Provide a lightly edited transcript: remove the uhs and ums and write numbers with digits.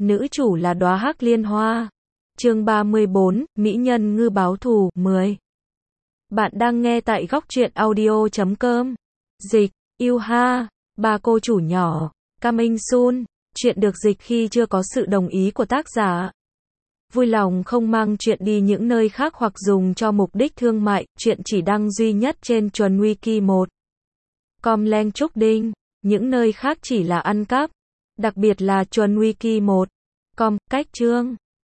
Nữ chủ là đóa hắc liên hoa. Chương 34, Mỹ nhân ngư báo thù, 10. Bạn đang nghe tại góc truyện audio.com. Dịch, yêu ha, ba cô chủ nhỏ, coming soon. Chuyện được dịch khi chưa có sự đồng ý của tác giả. Vui lòng không mang chuyện đi những nơi khác hoặc dùng cho mục đích thương mại, chuyện chỉ đăng duy nhất trên Chuẩn Wiki 1. Com Leng Trúc Đinh, những nơi khác chỉ là ăn cắp. Đặc biệt là Chuẩn Wiki 1. Com, cách chương.